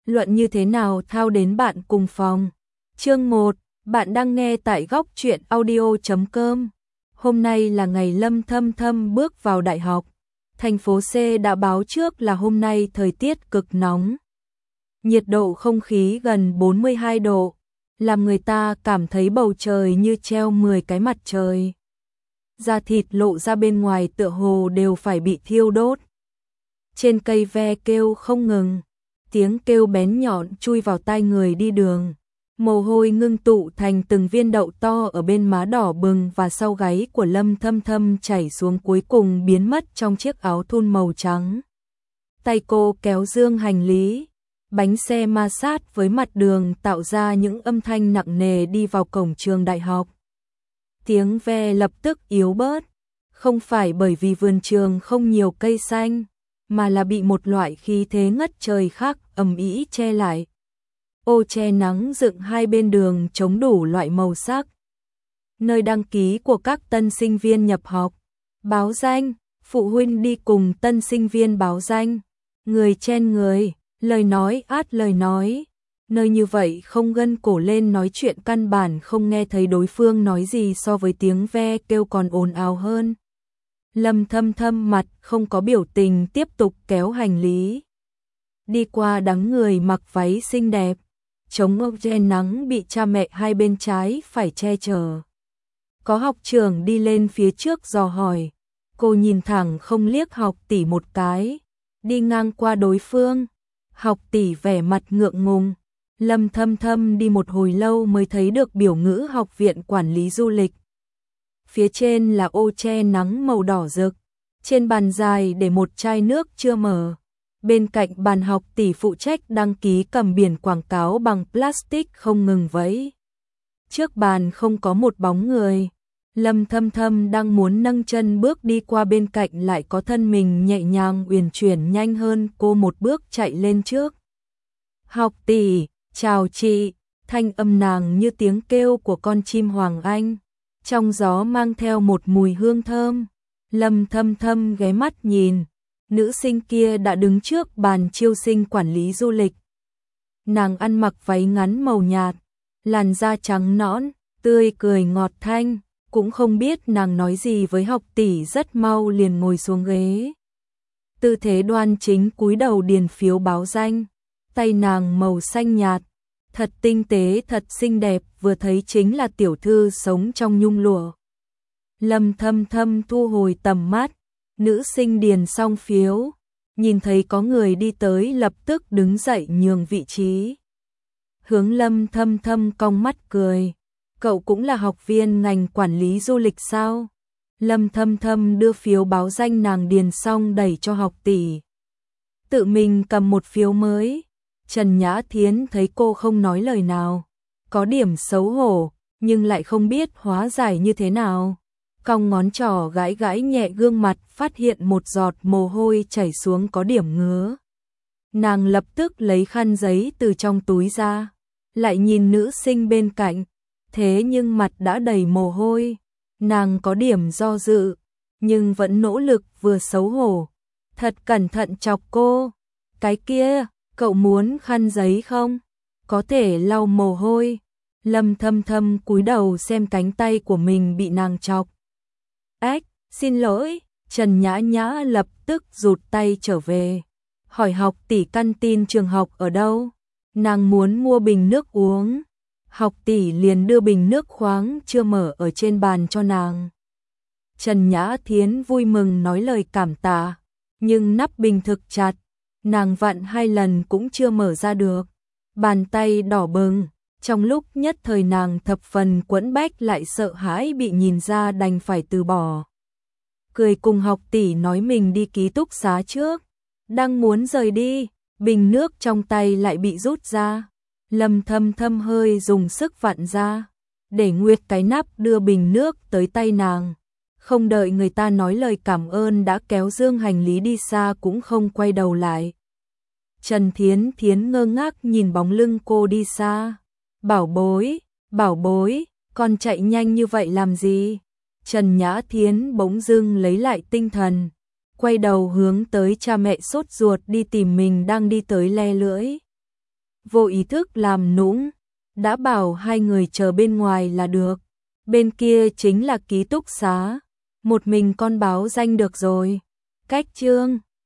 luận như thế nào thao đến bạn cùng phòng. Chương 1, bạn đang nghe tại góc truyện audio.com. Hôm nay là ngày Lâm Thâm Thâm bước vào đại học. Thành phố C đã báo trước là hôm nay thời tiết cực nóng. Nhiệt độ không khí gần 42 độ, làm người ta cảm thấy bầu trời như treo 10 cái mặt trời. Da thịt lộ ra bên ngoài tựa hồ đều phải bị thiêu đốt. Trên cây ve kêu không ngừng, tiếng kêu bén nhọn chui vào tai người đi đường. Mồ hôi ngưng tụ thành từng viên đậu to ở bên má đỏ bừng và sau gáy của Lâm Thâm Thâm chảy xuống cuối cùng biến mất trong chiếc áo thun màu trắng. Tay cô kéo dương hành lý, bánh xe ma sát với mặt đường tạo ra những âm thanh nặng nề đi vào cổng trường đại học. Tiếng ve lập tức yếu bớt, không phải bởi vì vườn trường không nhiều cây xanh, mà là bị một loại khí thế ngất trời khác ầm ĩ che lại. Ô che nắng dựng hai bên đường chống đủ loại màu sắc. Nơi đăng ký của các tân sinh viên nhập học, báo danh, phụ huynh đi cùng tân sinh viên báo danh, người chen người, lời nói át lời nói. Nơi như vậy không gân cổ lên nói chuyện căn bản không nghe thấy đối phương nói gì so với tiếng ve kêu còn ồn ào hơn. Lâm Thâm Thâm mặt không có biểu tình tiếp tục kéo hành lý. Đi qua đám người mặc váy xinh đẹp, chống ốc che nắng bị cha mẹ hai bên trái phải che chở. Có học trưởng đi lên phía trước dò hỏi, cô nhìn thẳng không liếc học tỷ một cái, đi ngang qua đối phương. Học tỷ vẻ mặt ngượng ngùng. Lâm Thâm Thâm đi một hồi lâu mới thấy được biểu ngữ học viện quản lý du lịch. Phía trên là ô che nắng màu đỏ rực, trên bàn dài để một chai nước chưa mở. Bên cạnh bàn học tỷ phụ trách đăng ký cầm biển quảng cáo bằng plastic không ngừng vẫy. Trước bàn không có một bóng người. Lâm Thâm Thâm đang muốn nâng chân bước đi qua bên cạnh lại có thân mình nhẹ nhàng uyển chuyển nhanh hơn cô một bước chạy lên trước. Học tỷ, chào chị, thanh âm nàng như tiếng kêu của con chim hoàng anh. Trong gió mang theo một mùi hương thơm. Lâm Thâm Thâm ghé mắt nhìn, nữ sinh kia đã đứng trước bàn chiêu sinh quản lý du lịch. Nàng ăn mặc váy ngắn màu nhạt, làn da trắng nõn, tươi cười ngọt thanh, cũng không biết nàng nói gì với học tỷ rất mau liền ngồi xuống ghế. Tư thế đoan chính cúi đầu điền phiếu báo danh, tay nàng màu xanh nhạt, thật tinh tế thật xinh đẹp, vừa thấy chính là tiểu thư sống trong nhung lụa. Lâm Thâm Thâm thu hồi tầm mắt, nữ sinh điền xong phiếu, nhìn thấy có người đi tới lập tức đứng dậy nhường vị trí. Hướng Lâm Thâm Thâm cong mắt cười, cậu cũng là học viên ngành quản lý du lịch sao? Lâm Thâm Thâm đưa phiếu báo danh nàng điền xong đẩy cho học tỷ. Tự mình cầm một phiếu mới. Trần Nhã Thiến thấy cô không nói lời nào, có điểm xấu hổ, nhưng lại không biết hóa giải như thế nào. Cong ngón trỏ gãi gãi nhẹ gương mặt, phát hiện một giọt mồ hôi chảy xuống có điểm ngứa. Nàng lập tức lấy khăn giấy từ trong túi ra, lại nhìn nữ sinh bên cạnh, thế nhưng mặt đã đầy mồ hôi. Nàng có điểm do dự, nhưng vẫn nỗ lực vừa xấu hổ. Thật cẩn thận chọc cô, cái kia, cậu muốn khăn giấy không? Có thể lau mồ hôi. Lâm Thâm Thâm cúi đầu xem cánh tay của mình bị nàng chọc. Ách, xin lỗi, Trần Nhã Nhã lập tức rụt tay trở về. Hỏi học tỷ căn tin trường học ở đâu? Nàng muốn mua bình nước uống. Học tỷ liền đưa bình nước khoáng chưa mở ở trên bàn cho nàng. Trần Nhã Thiến vui mừng nói lời cảm tạ, nhưng nắp bình thực chặt, nàng vặn 2 lần cũng chưa mở ra được. Bàn tay đỏ bừng, trong lúc nhất thời nàng thập phần quẫn bách lại sợ hãi bị nhìn ra đành phải từ bỏ. Cười cùng học tỷ nói mình đi ký túc xá trước, đang muốn rời đi, bình nước trong tay lại bị rút ra. Lâm Thâm Thâm hơi dùng sức vặn ra, để nguyệt cái nắp đưa bình nước tới tay nàng. Không đợi người ta nói lời cảm ơn đã kéo dương hành lý đi xa cũng không quay đầu lại. Trần Thiến Thiến ngơ ngác nhìn bóng lưng cô đi xa. Bảo bối, con chạy nhanh như vậy làm gì? Trần Nhã Thiến bỗng dưng lấy lại tinh thần, quay đầu hướng tới cha mẹ sốt ruột đi tìm mình đang đi tới le lưỡi. vô ý thức làm nũng, đã bảo hai người chờ bên ngoài là được, bên kia chính là ký túc xá, một mình con báo danh được rồi. Cách chương